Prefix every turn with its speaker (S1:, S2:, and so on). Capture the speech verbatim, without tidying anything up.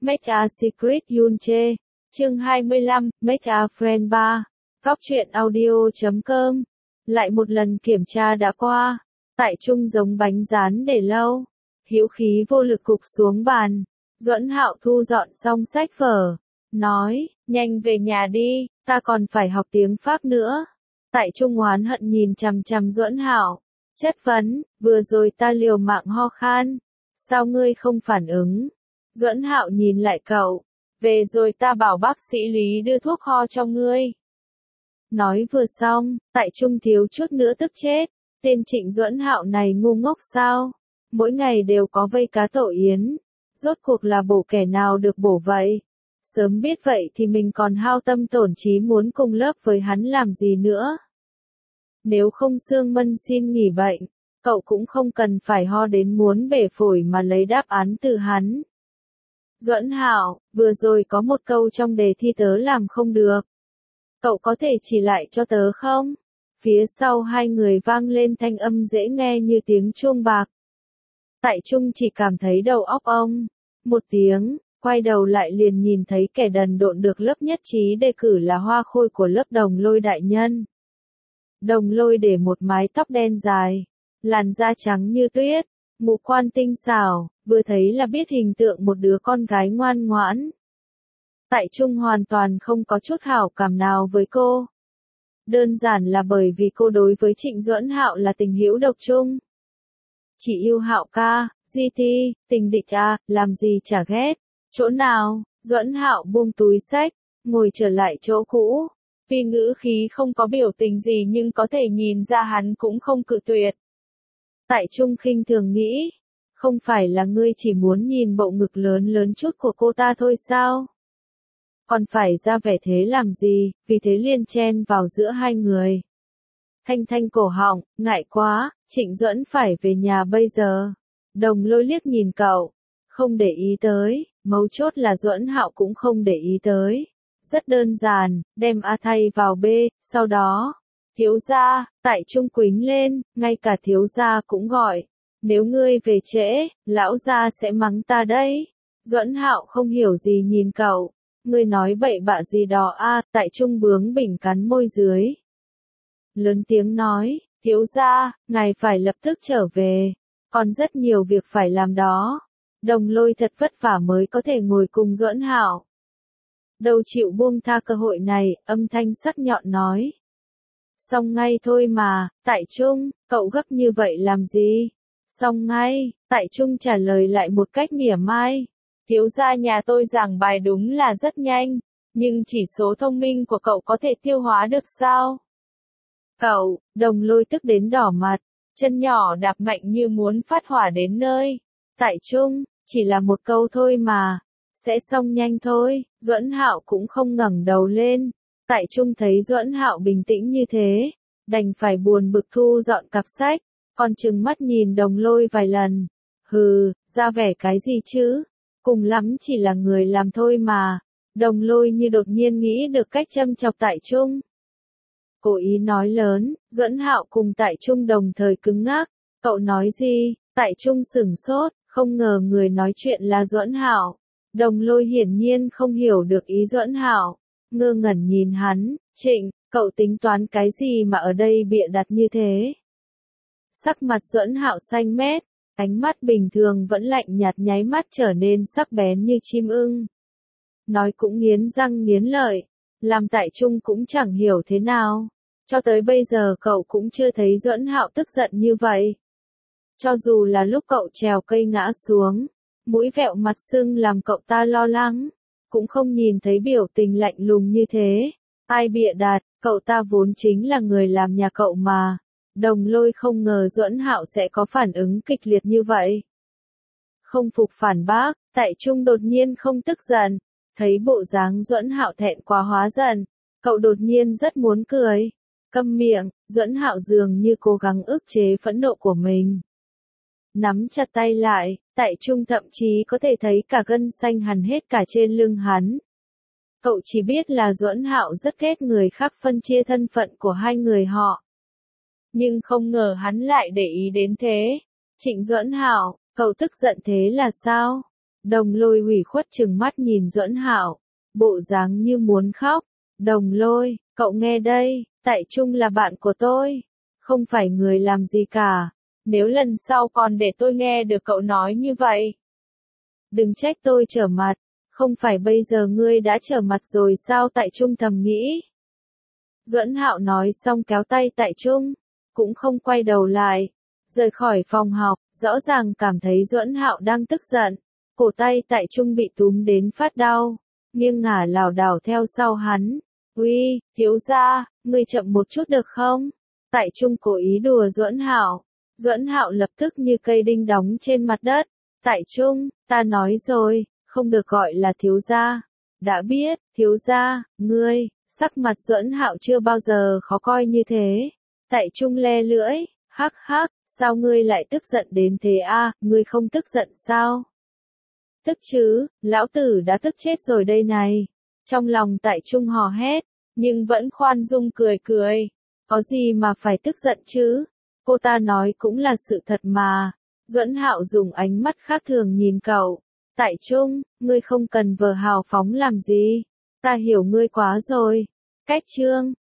S1: Make a Secret Yunche. Chương hai mươi lăm, Make a Friend ba. Góc truyện audio chấm com. Lại một lần kiểm tra đã qua. Tại Trung giống bánh rán để lâu. Hữu khí vô lực cục xuống bàn. Duẫn Hạo thu dọn xong sách vở. Nói, nhanh về nhà đi, ta còn phải học tiếng Pháp nữa. Tại Trung oán hận nhìn chằm chằm Duẫn Hạo. Chất vấn, vừa rồi ta liều mạng ho khan. Sao ngươi không phản ứng? Duẫn Hạo nhìn lại cậu. Về rồi ta bảo bác sĩ Lý đưa thuốc ho cho ngươi. Nói vừa xong, Tại Trung thiếu chút nữa tức chết. Tên Trịnh Duẫn Hạo này ngu ngốc sao? Mỗi ngày đều có vây cá tổ yến. Rốt cuộc là bổ kẻ nào được bổ vậy? Sớm biết vậy thì mình còn hao tâm tổn trí muốn cùng lớp với hắn làm gì nữa. Nếu không Sương Mân xin nghỉ bệnh, cậu cũng không cần phải ho đến muốn bể phổi mà lấy đáp án từ hắn. Duẫn Hạo, vừa rồi có một câu trong đề thi tớ làm không được. Cậu có thể chỉ lại cho tớ không? Phía sau hai người vang lên thanh âm dễ nghe như tiếng chuông bạc. Tại Trung chỉ cảm thấy đầu óc ông. Một tiếng, quay đầu lại liền nhìn thấy kẻ đần độn được lớp nhất trí đề cử là Hoa Khôi của lớp Đồng Lôi đại nhân. Đồng Lôi để một mái tóc đen dài, làn da trắng như tuyết, ngũ quan tinh xảo, vừa thấy là biết hình tượng một đứa con gái ngoan ngoãn. Tại Trung hoàn toàn không có chút hảo cảm nào với cô. Đơn giản là bởi vì cô đối với Trịnh Duẫn Hạo là tình hữu độc trung. Chỉ yêu Hạo ca, gi ti, tình địch à, làm gì chả ghét. Chỗ nào? Duẫn Hạo buông túi sách, ngồi trở lại chỗ cũ. Tuy ngữ khí không có biểu tình gì nhưng có thể nhìn ra hắn cũng không cự tuyệt. Tại Trung khinh thường nghĩ, không phải là ngươi chỉ muốn nhìn bộ ngực lớn lớn chút của cô ta thôi sao? Còn phải ra vẻ thế làm gì, vì thế liền chen vào giữa hai người. Thanh thanh cổ họng, ngại quá, Trịnh Duẫn phải về nhà bây giờ. Đồng Lôi liếc nhìn cậu, không để ý tới, mấu chốt là Duẫn Hạo cũng không để ý tới. Rất đơn giản, đem A thay vào B, sau đó, thiếu gia, Tại Trung quính lên, ngay cả thiếu gia cũng gọi. Nếu ngươi về trễ, lão gia sẽ mắng ta đấy. Duẫn Hạo không hiểu gì nhìn cậu, ngươi nói bậy bạ gì đó a? Tại Trung bướng bỉnh cắn môi dưới. Lớn tiếng nói, thiếu gia, ngài phải lập tức trở về, còn rất nhiều việc phải làm đó. Đồng Lôi thật vất vả mới có thể ngồi cùng Duẫn Hạo. Đâu chịu buông tha cơ hội này, âm thanh sắc nhọn nói. Xong ngay thôi mà, Tại Trung, cậu gấp như vậy làm gì? Xong ngay, Tại Trung trả lời lại một cách mỉa mai. Thiếu gia nhà tôi giảng bài đúng là rất nhanh, nhưng chỉ số thông minh của cậu có thể tiêu hóa được sao? Cậu, Đồng Lôi tức đến đỏ mặt, chân nhỏ đạp mạnh như muốn phát hỏa đến nơi. Tại Trung, chỉ là một câu thôi mà. Sẽ xong nhanh thôi. Duẫn Hạo cũng không ngẩng đầu lên. Tại Trung thấy Duẫn Hạo bình tĩnh như thế, đành phải buồn bực thu dọn cặp sách, còn trừng mắt nhìn Đồng Lôi vài lần. Hừ, ra vẻ cái gì chứ? Cùng lắm chỉ là người làm thôi mà. Đồng Lôi như đột nhiên nghĩ được cách châm chọc Tại Trung. Cố ý nói lớn, Duẫn Hạo cùng Tại Trung đồng thời cứng ngắc. Cậu nói gì? Tại Trung sửng sốt, không ngờ người nói chuyện là Duẫn Hạo. Đồng Lôi hiển nhiên không hiểu được ý Duẫn Hạo, ngơ ngẩn nhìn hắn. Trịnh, cậu tính toán cái gì mà ở đây bịa đặt như thế? Sắc mặt Duẫn Hạo xanh mét, ánh mắt bình thường vẫn lạnh nhạt nháy mắt trở nên sắc bén như chim ưng. Nói cũng nghiến răng nghiến lợi, làm Tại Trung cũng chẳng hiểu thế nào. Cho tới bây giờ cậu cũng chưa thấy Duẫn Hạo tức giận như vậy. Cho dù là lúc cậu trèo cây ngã xuống, mũi vẹo mặt sưng làm cậu ta lo lắng, cũng không nhìn thấy biểu tình lạnh lùng như thế. Ai bịa đặt, cậu ta vốn chính là người làm nhà cậu mà. Đồng Lôi không ngờ Duẫn Hạo sẽ có phản ứng kịch liệt như vậy. Không phục phản bác, Tại Trung đột nhiên không tức giận, thấy bộ dáng Duẫn Hạo thẹn quá hóa giận, cậu đột nhiên rất muốn cười. Câm miệng, Duẫn Hạo dường như cố gắng ức chế phẫn nộ của mình. Nắm chặt tay lại, Tại Trung thậm chí có thể thấy cả gân xanh hằn hết cả trên lưng hắn. Cậu chỉ biết là Duẫn Hạo rất ghét người khác phân chia thân phận của hai người họ. Nhưng không ngờ hắn lại để ý đến thế. Trịnh Duẫn Hạo, cậu tức giận thế là sao? Đồng Lôi ủy khuất trừng mắt nhìn Duẫn Hạo, bộ dáng như muốn khóc. Đồng Lôi, cậu nghe đây, Tại Trung là bạn của tôi, không phải người làm gì cả. Nếu lần sau còn để tôi nghe được cậu nói như vậy, đừng trách tôi trở mặt. Không phải bây giờ ngươi đã trở mặt rồi sao? Tại Trung thầm nghĩ. Duẫn Hạo nói xong kéo tay Tại Trung, cũng không quay đầu lại, rời khỏi phòng học, rõ ràng cảm thấy Duẫn Hạo đang tức giận. Cổ tay Tại Trung bị túm đến phát đau, nghiêng ngả lảo đảo theo sau hắn. Uy, thiếu gia, ngươi chậm một chút được không? Tại Trung cố ý đùa Duẫn Hạo. Duẫn Hạo lập tức như cây đinh đóng trên mặt đất. Tại Trung, ta nói rồi, không được gọi là thiếu gia. Đã biết, thiếu gia, ngươi. Sắc mặt Duẫn Hạo chưa bao giờ khó coi như thế. Tại Trung le lưỡi, hắc hắc, sao ngươi lại tức giận đến thế a? Ngươi không tức giận sao? Tức chứ, lão tử đã tức chết rồi đây này. Trong lòng Tại Trung hò hét, nhưng vẫn khoan dung cười cười. Có gì mà phải tức giận chứ? Cô ta nói cũng là sự thật mà. Duẫn Hạo dùng ánh mắt khác thường nhìn cậu. Tại Trung, ngươi không cần vờ hào phóng làm gì. Ta hiểu ngươi quá rồi. Cách chương